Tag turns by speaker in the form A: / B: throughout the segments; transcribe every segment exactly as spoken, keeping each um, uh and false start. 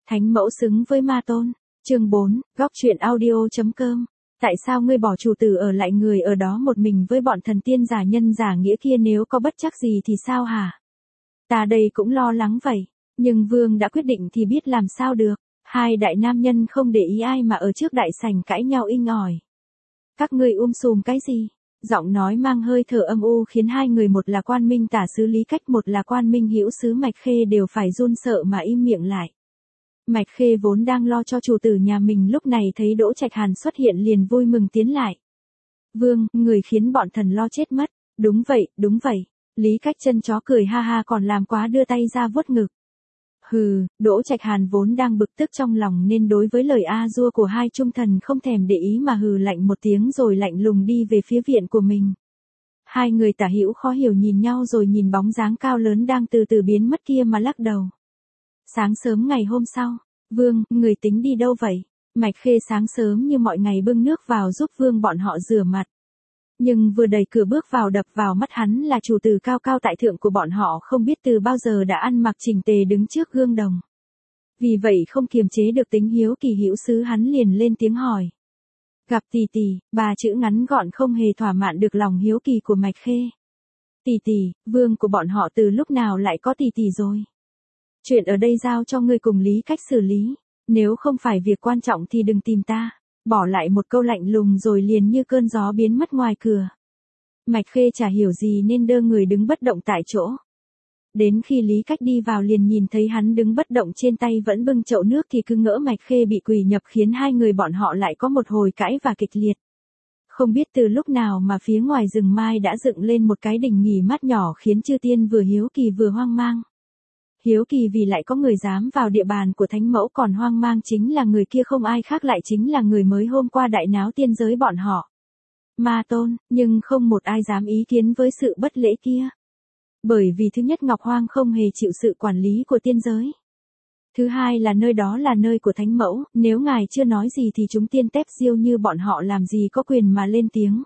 A: Thánh mẫu xứng với ma tôn. Chương bốn, góc truyện audio.com. Tại sao ngươi bỏ chủ tử ở lại người ở đó một mình với bọn thần tiên giả nhân giả nghĩa kia, nếu có bất trắc gì thì sao hả? Ta đây cũng lo lắng vậy, nhưng vương đã quyết định thì biết làm sao được. Hai đại nam nhân không để ý ai mà ở trước đại sảnh cãi nhau inh ỏi. Các ngươi um sùm cái gì? Giọng nói mang hơi thở âm u khiến hai người, một là Quan Minh tả sứ Lý Cách, một là Quan Minh hữu sứ Mạch Khê, đều phải run sợ mà im miệng lại. Mạch Khê vốn đang lo cho chủ tử nhà mình, lúc này thấy Đỗ Trạch Hàn xuất hiện liền vui mừng tiến lại. Vương, người khiến bọn thần lo chết mất. Đúng vậy, đúng vậy. Lý Cách chân chó cười ha ha còn làm quá, đưa tay ra vuốt ngực. Hừ, Đỗ Trạch Hàn vốn đang bực tức trong lòng nên đối với lời a dua của hai trung thần không thèm để ý mà hừ lạnh một tiếng rồi lạnh lùng đi về phía viện của mình. Hai người tả hữu khó hiểu nhìn nhau rồi nhìn bóng dáng cao lớn đang từ từ biến mất kia mà lắc đầu. Sáng sớm ngày hôm sau, Vương, người tính đi đâu vậy? Mạch Khê sáng sớm như mọi ngày bưng nước vào giúp Vương bọn họ rửa mặt. Nhưng vừa đẩy cửa bước vào, đập vào mắt hắn là chủ tử cao cao tại thượng của bọn họ, không biết từ bao giờ đã ăn mặc chỉnh tề đứng trước gương đồng. Vì vậy không kiềm chế được tính hiếu kỳ hữu sứ, hắn liền lên tiếng hỏi. Gặp tỷ tỷ, ba chữ ngắn gọn không hề thỏa mãn được lòng hiếu kỳ của Mạch Khê. Tỷ tỷ, Vương của bọn họ từ lúc nào lại có tỷ tỷ rồi? Chuyện ở đây giao cho ngươi cùng Lý Cách xử lý, nếu không phải việc quan trọng thì đừng tìm ta. Bỏ lại một câu lạnh lùng rồi liền như cơn gió biến mất ngoài cửa. Mạch Khê chả hiểu gì nên đơ người đứng bất động tại chỗ. Đến khi Lý Cách đi vào liền nhìn thấy hắn đứng bất động, trên tay vẫn bưng chậu nước, thì cứ ngỡ Mạch Khê bị quỷ nhập, khiến hai người bọn họ lại có một hồi cãi và kịch liệt. Không biết từ lúc nào mà phía ngoài rừng mai đã dựng lên một cái đình nghỉ mát nhỏ, khiến chư tiên vừa hiếu kỳ vừa hoang mang. Hiếu kỳ vì lại có người dám vào địa bàn của thánh mẫu, còn hoang mang chính là người kia không ai khác lại chính là người mới hôm qua đại náo tiên giới bọn họ. Ma tôn, nhưng không một ai dám ý kiến với sự bất lễ kia. Bởi vì thứ nhất, Ngọc Hoang không hề chịu sự quản lý của tiên giới. Thứ hai là nơi đó là nơi của thánh mẫu, nếu ngài chưa nói gì thì chúng tiên tép diêu như bọn họ làm gì có quyền mà lên tiếng.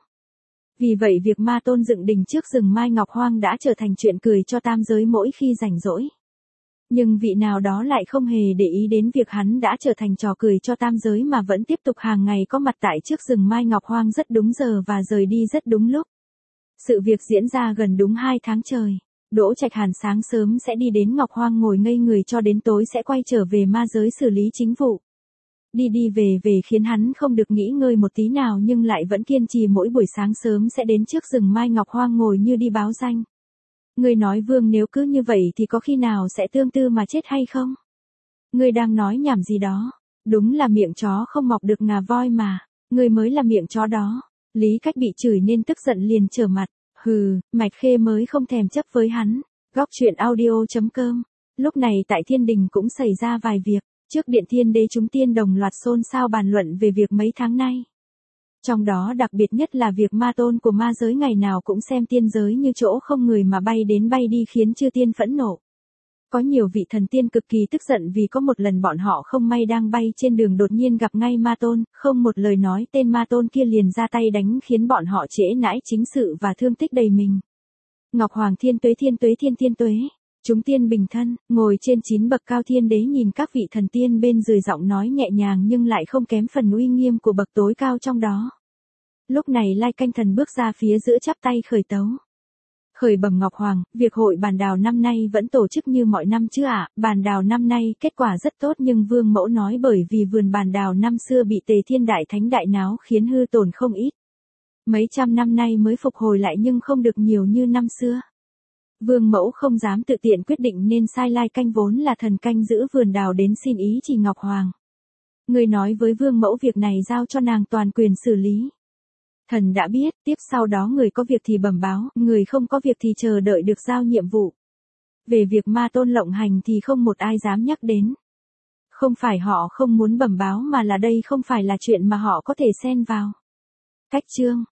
A: Vì vậy việc ma tôn dựng đình trước rừng mai Ngọc Hoang đã trở thành chuyện cười cho tam giới mỗi khi rảnh rỗi. Nhưng vị nào đó lại không hề để ý đến việc hắn đã trở thành trò cười cho tam giới, mà vẫn tiếp tục hàng ngày có mặt tại trước rừng mai Ngọc Hoang rất đúng giờ và rời đi rất đúng lúc. Sự việc diễn ra gần đúng hai tháng trời. Đỗ Trạch Hàn sáng sớm sẽ đi đến Ngọc Hoang ngồi ngây người cho đến tối sẽ quay trở về ma giới xử lý chính vụ. Đi đi về về khiến hắn không được nghỉ ngơi một tí nào, nhưng lại vẫn kiên trì mỗi buổi sáng sớm sẽ đến trước rừng mai Ngọc Hoang ngồi như đi báo danh. Ngươi nói Vương nếu cứ như vậy thì có khi nào sẽ tương tư mà chết hay không? Ngươi đang nói nhảm gì đó? Đúng là miệng chó không mọc được ngà voi mà. Ngươi mới là miệng chó đó. Lý Cách bị chửi nên tức giận liền trở mặt. Hừ, Mạch Khê mới không thèm chấp với hắn. Góc truyện audio.com. Lúc này tại thiên đình cũng xảy ra vài việc. Trước điện thiên đế chúng tiên đồng loạt xôn xao bàn luận về việc mấy tháng nay. Trong đó đặc biệt nhất là việc ma tôn của ma giới ngày nào cũng xem tiên giới như chỗ không người mà bay đến bay đi, khiến chư tiên phẫn nộ. Có nhiều vị thần tiên cực kỳ tức giận vì có một lần bọn họ không may đang bay trên đường đột nhiên gặp ngay ma tôn, không một lời nói tên ma tôn kia liền ra tay đánh, khiến bọn họ trễ nãi chính sự và thương tích đầy mình. Ngọc Hoàng thiên tuế thiên tuế thiên thiên tuế. Chúng tiên bình thân, ngồi trên chín bậc cao, thiên đế nhìn các vị thần tiên bên dưới, giọng nói nhẹ nhàng nhưng lại không kém phần uy nghiêm của bậc tối cao trong đó. Lúc này Lai Canh Thần bước ra phía giữa chắp tay khởi tấu. Khởi bẩm Ngọc Hoàng, việc hội bàn đào năm nay vẫn tổ chức như mọi năm chứ ạ? À? Bàn đào năm nay kết quả rất tốt, nhưng Vương mẫu nói bởi vì vườn bàn đào năm xưa bị Tề Thiên Đại Thánh đại náo khiến hư tổn không ít. Mấy trăm năm nay mới phục hồi lại nhưng không được nhiều như năm xưa. Vương mẫu không dám tự tiện quyết định nên sai Lai Canh vốn là thần canh giữ vườn đào đến xin ý chỉ Ngọc Hoàng. Người nói với Vương mẫu việc này giao cho nàng toàn quyền xử lý. Thần đã biết, tiếp sau đó người có việc thì bẩm báo, người không có việc thì chờ đợi được giao nhiệm vụ. Về việc ma tôn lộng hành thì không một ai dám nhắc đến. Không phải họ không muốn bẩm báo mà là đây không phải là chuyện mà họ có thể xen vào. Cách chương,